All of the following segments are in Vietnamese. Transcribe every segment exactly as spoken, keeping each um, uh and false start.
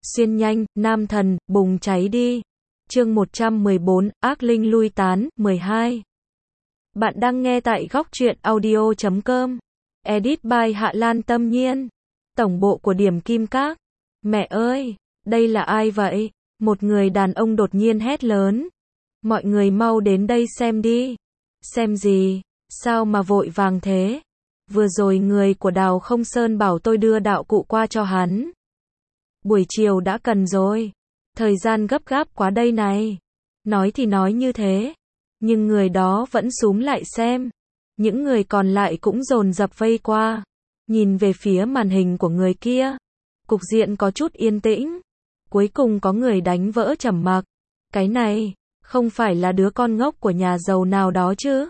Xuyên nhanh, nam thần, bùng cháy đi. Chương một trăm mười bốn, ác linh lui tán, mười hai. Bạn đang nghe tại góc truyện audio chấm com. Edit by Hạ Lan Tâm Nhiên. Tổng bộ của Điểm Kim Các. Mẹ ơi, đây là ai vậy? Một người đàn ông đột nhiên hét lớn. Mọi người mau đến đây xem đi. Xem gì? Sao mà vội vàng thế? Vừa rồi người của Đào Không Sơn bảo tôi đưa đạo cụ qua cho hắn. Buổi chiều đã cần rồi. Thời gian gấp gáp quá đây này. Nói thì nói như thế. Nhưng người đó vẫn xúm lại xem. Những người còn lại cũng dồn dập vây qua. Nhìn về phía màn hình của người kia. Cục diện có chút yên tĩnh. Cuối cùng có người đánh vỡ trầm mặc. Cái này, không phải là đứa con ngốc của nhà giàu nào đó chứ?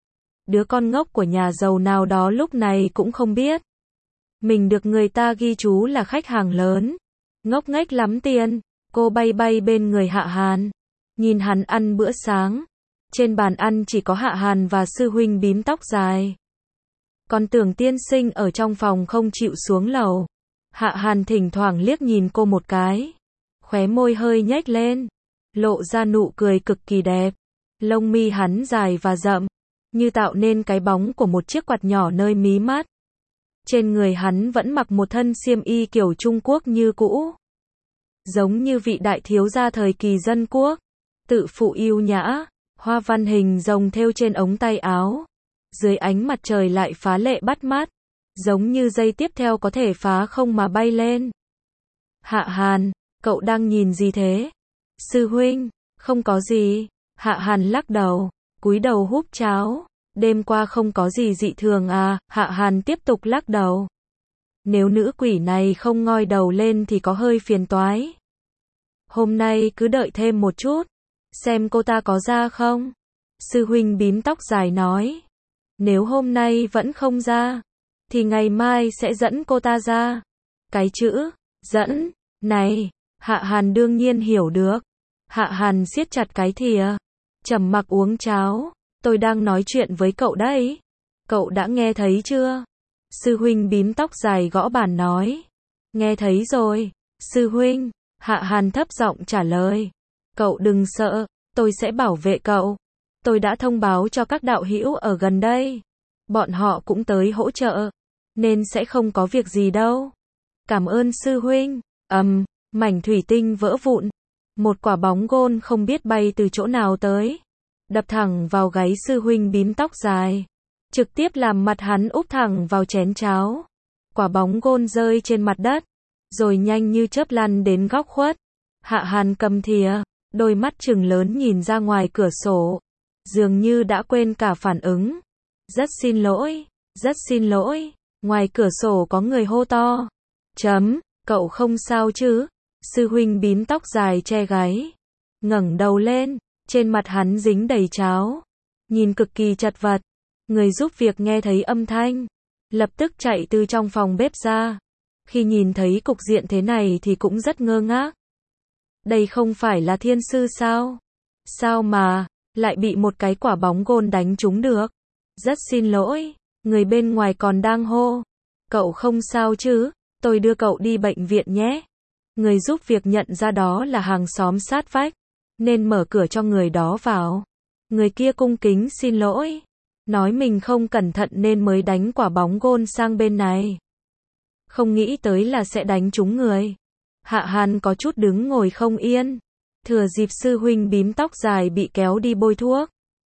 Đứa con ngốc của nhà giàu nào đó lúc này cũng không biết. Mình được người ta ghi chú là khách hàng lớn. Ngốc nghếch lắm tiền. Cô bay bay bên người Hạ Hàn. Nhìn hắn ăn bữa sáng. Trên bàn ăn chỉ có Hạ Hàn và sư huynh bím tóc dài. Còn Tưởng tiên sinh ở trong phòng không chịu xuống lầu. Hạ Hàn thỉnh thoảng liếc nhìn cô một cái. Khóe môi hơi nhếch lên. Lộ ra nụ cười cực kỳ đẹp. Lông mi hắn dài và rậm. Như tạo nên cái bóng của một chiếc quạt nhỏ nơi mí mắt. Trên người hắn vẫn mặc một thân xiêm y kiểu Trung Quốc như cũ. Giống như vị đại thiếu gia thời kỳ dân quốc. Tự phụ yêu nhã. Hoa văn hình rồng thêu trên ống tay áo. Dưới ánh mặt trời lại phá lệ bắt mắt. Giống như dây tiếp theo có thể phá không mà bay lên. Hạ Hàn, cậu đang nhìn gì thế? Sư huynh, không có gì. Hạ Hàn lắc đầu, cúi đầu húp cháo. Đêm qua không có gì dị thường à? Hạ Hàn tiếp tục lắc đầu. Nếu nữ quỷ này không ngoi đầu lên thì có hơi phiền toái. Hôm nay cứ đợi thêm một chút. Xem cô ta có ra không? Sư huynh bím tóc dài nói. Nếu hôm nay vẫn không ra, thì ngày mai sẽ dẫn cô ta ra. Cái chữ, dẫn, này, Hạ Hàn đương nhiên hiểu được. Hạ Hàn siết chặt cái thìa. Trầm mặc uống cháo. Tôi đang nói chuyện với cậu đấy. Cậu đã nghe thấy chưa? Sư huynh bím tóc dài gõ bàn nói. Nghe thấy rồi, sư huynh. Hạ Hàn thấp giọng trả lời. Cậu đừng sợ, tôi sẽ bảo vệ cậu. Tôi đã thông báo cho các đạo hữu ở gần đây. Bọn họ cũng tới hỗ trợ. Nên sẽ không có việc gì đâu. Cảm ơn sư huynh. Ầm, um, mảnh thủy tinh vỡ vụn. Một quả bóng gôn không biết bay từ chỗ nào tới. Đập thẳng vào gáy sư huynh bím tóc dài. Trực tiếp làm mặt hắn úp thẳng vào chén cháo. Quả bóng gôn rơi trên mặt đất. Rồi nhanh như chớp lăn đến góc khuất. Hạ Hàn cầm thìa. Đôi mắt trừng lớn nhìn ra ngoài cửa sổ. Dường như đã quên cả phản ứng. Rất xin lỗi. Rất xin lỗi. Ngoài cửa sổ có người hô to. Chấm, cậu không sao chứ? Sư huynh bím tóc dài che gáy. Ngẩng đầu lên. Trên mặt hắn dính đầy cháo. Nhìn cực kỳ chật vật. Người giúp việc nghe thấy âm thanh. Lập tức chạy từ trong phòng bếp ra. Khi nhìn thấy cục diện thế này thì cũng rất ngơ ngác. Đây không phải là thiên sư sao? Sao mà, lại bị một cái quả bóng gôn đánh trúng được? Rất xin lỗi, người bên ngoài còn đang hô. Cậu không sao chứ? Tôi đưa cậu đi bệnh viện nhé. Người giúp việc nhận ra đó là hàng xóm sát vách. Nên mở cửa cho người đó vào. Người kia cung kính xin lỗi. Nói mình không cẩn thận nên mới đánh quả bóng gôn sang bên này. Không nghĩ tới là sẽ đánh trúng người. Hạ Hàn có chút đứng ngồi không yên. Thừa dịp sư huynh bím tóc dài bị kéo đi bôi thuốc.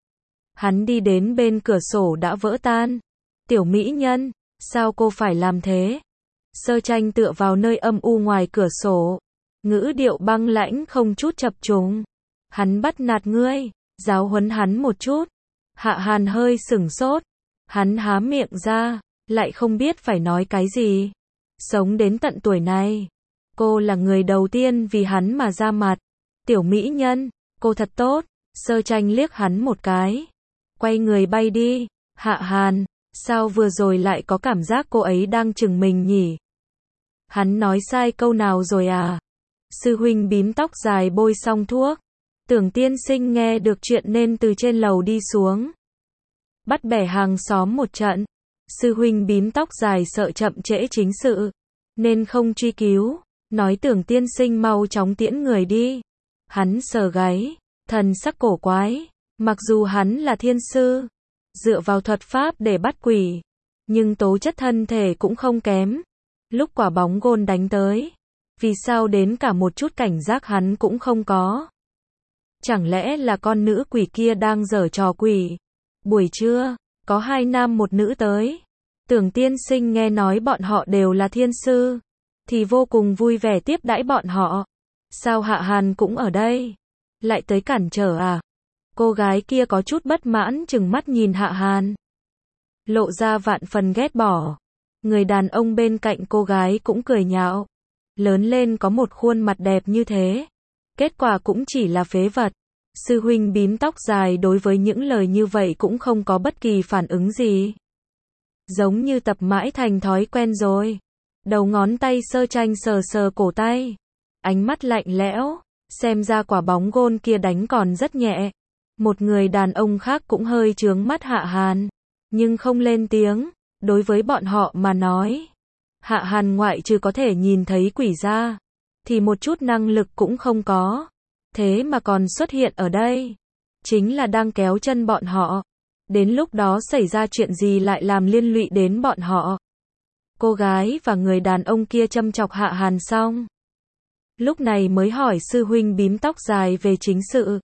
Hắn đi đến bên cửa sổ đã vỡ tan. Tiểu mỹ nhân, sao cô phải làm thế? Sơ Tranh tựa vào nơi âm u ngoài cửa sổ. Ngữ điệu băng lãnh không chút chập trùng. Hắn bắt nạt ngươi, giáo huấn hắn một chút. Hạ Hàn hơi sửng sốt. Hắn há miệng ra, lại không biết phải nói cái gì. Sống đến tận tuổi này, cô là người đầu tiên vì hắn mà ra mặt. Tiểu mỹ nhân, cô thật tốt. Sơ Tranh liếc hắn một cái. Quay người bay đi. Hạ Hàn, sao vừa rồi lại có cảm giác cô ấy đang chừng mình nhỉ? Hắn nói sai câu nào rồi à? Sư huynh bím tóc dài bôi xong thuốc. Tưởng tiên sinh nghe được chuyện nên từ trên lầu đi xuống. Bắt bẻ hàng xóm một trận. Sư huynh bím tóc dài sợ chậm trễ chính sự. Nên không truy cứu. nói Tưởng tiên sinh mau chóng tiễn người đi. Hắn sờ gáy, thần sắc cổ quái, mặc dù hắn là thiên sư, dựa vào thuật pháp để bắt quỷ, nhưng tố chất thân thể cũng không kém. Lúc quả bóng gôn đánh tới, vì sao đến cả một chút cảnh giác hắn cũng không có? Chẳng lẽ là con nữ quỷ kia đang giở trò quỷ? Buổi trưa, có hai nam một nữ tới. Tưởng tiên sinh nghe nói bọn họ đều là thiên sư, thì vô cùng vui vẻ tiếp đãi bọn họ. Sao Hạ Hàn cũng ở đây? Lại tới cản trở à? Cô gái kia có chút bất mãn chừng mắt nhìn Hạ Hàn, lộ ra vạn phần ghét bỏ. Người đàn ông bên cạnh cô gái cũng cười nhạo. Lớn lên có một khuôn mặt đẹp như thế, kết quả cũng chỉ là phế vật. Sư huynh bím tóc dài đối với những lời như vậy cũng không có bất kỳ phản ứng gì. Giống như tập mãi thành thói quen rồi. Đầu ngón tay sơ tranh sờ sờ cổ tay. Ánh mắt lạnh lẽo, xem ra quả bóng gôn kia đánh còn rất nhẹ. Một người đàn ông khác cũng hơi chướng mắt Hạ Hàn, nhưng không lên tiếng. Đối với bọn họ mà nói, Hạ Hàn ngoại trừ có thể nhìn thấy quỷ ra, thì một chút năng lực cũng không có. Thế mà còn xuất hiện ở đây, chính là đang kéo chân bọn họ. Đến lúc đó xảy ra chuyện gì lại làm liên lụy đến bọn họ. Cô gái và người đàn ông kia châm chọc Hạ Hàn xong, lúc này mới hỏi sư huynh bím tóc dài về chính sự.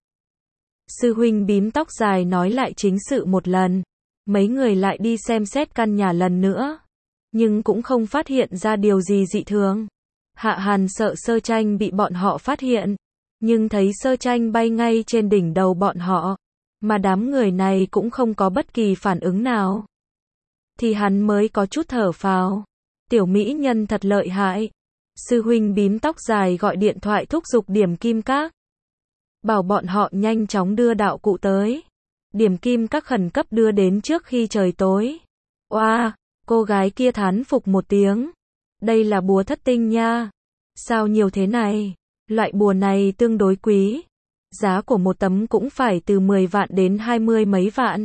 Sư huynh bím tóc dài nói lại chính sự một lần. Mấy người lại đi xem xét căn nhà lần nữa, nhưng cũng không phát hiện ra điều gì dị thường. Hạ Hàn sợ sơ tranh bị bọn họ phát hiện, nhưng thấy sơ tranh bay ngay trên đỉnh đầu bọn họ, mà đám người này cũng không có bất kỳ phản ứng nào, thì hắn mới có chút thở phào. Tiểu mỹ nhân thật lợi hại. Sư huynh bím tóc dài gọi điện thoại thúc giục Điểm Kim Các, bảo bọn họ nhanh chóng đưa đạo cụ tới. Điểm Kim Các khẩn cấp đưa đến trước khi trời tối. Oa, wow, cô gái kia thán phục một tiếng. Đây là bùa thất tinh nha. Sao nhiều thế này? Loại bùa này tương đối quý. Giá của một tấm cũng phải từ mười vạn đến hai mươi mấy vạn.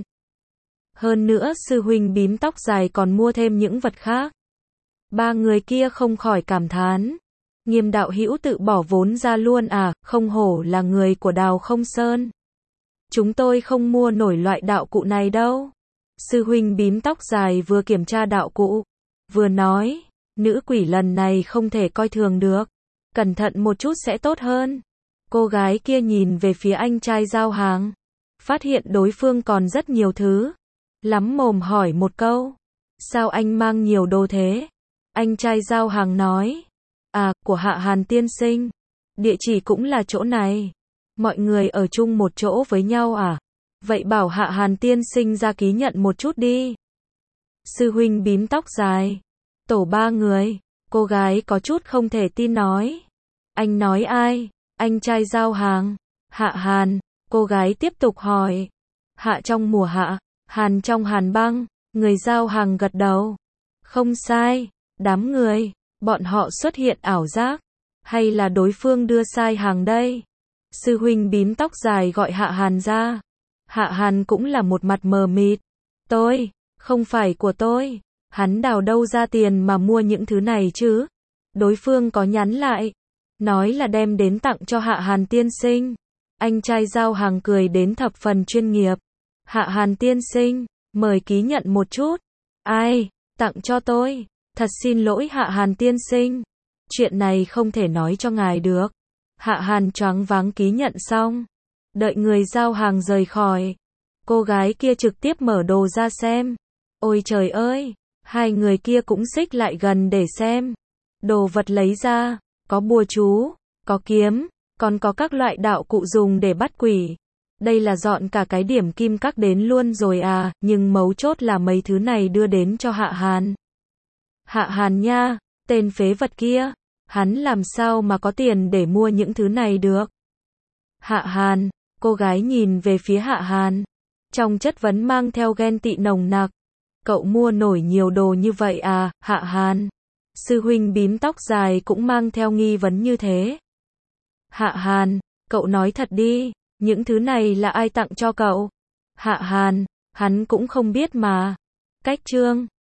Hơn nữa sư huynh bím tóc dài còn mua thêm những vật khác. Ba người kia không khỏi cảm thán. Nghiêm đạo hữu tự bỏ vốn ra luôn à, không hổ là người của Đào Không Sơn. Chúng tôi không mua nổi loại đạo cụ này đâu. Sư huynh bím tóc dài vừa kiểm tra đạo cụ, vừa nói, nữ quỷ lần này không thể coi thường được. Cẩn thận một chút sẽ tốt hơn. Cô gái kia nhìn về phía anh trai giao hàng, phát hiện đối phương còn rất nhiều thứ. Lắm mồm hỏi một câu, sao anh mang nhiều đồ thế? Anh trai giao hàng nói, à, của Hạ Hàn tiên sinh. Địa chỉ cũng là chỗ này. Mọi người ở chung một chỗ với nhau à? Vậy bảo Hạ Hàn tiên sinh ra ký nhận một chút đi. Sư huynh bím tóc dài. Tổ ba người. Cô gái có chút không thể tin nói. Anh nói ai? Anh trai giao hàng. Hạ Hàn. Cô gái tiếp tục hỏi. Hạ trong mùa hạ, Hàn trong Hàn băng. Người giao hàng gật đầu. Không sai. Đám người, bọn họ xuất hiện ảo giác. Hay là đối phương đưa sai hàng đây? Sư huynh bím tóc dài gọi Hạ Hàn ra. Hạ Hàn cũng là một mặt mờ mịt. Tôi, không phải của tôi. Hắn đào đâu ra tiền mà mua những thứ này chứ? Đối phương có nhắn lại, nói là đem đến tặng cho Hạ Hàn tiên sinh. Anh trai giao hàng cười đến thập phần chuyên nghiệp. Hạ Hàn tiên sinh, mời ký nhận một chút. Ai, tặng cho tôi. Thật xin lỗi Hạ Hàn tiên sinh. Chuyện này không thể nói cho ngài được. Hạ Hàn choáng váng ký nhận xong. Đợi người giao hàng rời khỏi. Cô gái kia trực tiếp mở đồ ra xem. Ôi trời ơi, hai người kia cũng xích lại gần để xem. Đồ vật lấy ra, có bùa chú, có kiếm, còn có các loại đạo cụ dùng để bắt quỷ. Đây là dọn cả cái Điểm Kim Các đến luôn rồi à, nhưng mấu chốt là mấy thứ này đưa đến cho Hạ Hàn. Hạ Hàn nha, tên phế vật kia, hắn làm sao mà có tiền để mua những thứ này được? Hạ Hàn, cô gái nhìn về phía Hạ Hàn, trong chất vấn mang theo ghen tị nồng nặc. Cậu mua nổi nhiều đồ như vậy à, Hạ Hàn? Sư huynh bím tóc dài cũng mang theo nghi vấn như thế. Hạ Hàn, cậu nói thật đi, những thứ này là ai tặng cho cậu? Hạ Hàn, hắn cũng không biết mà. Cách chương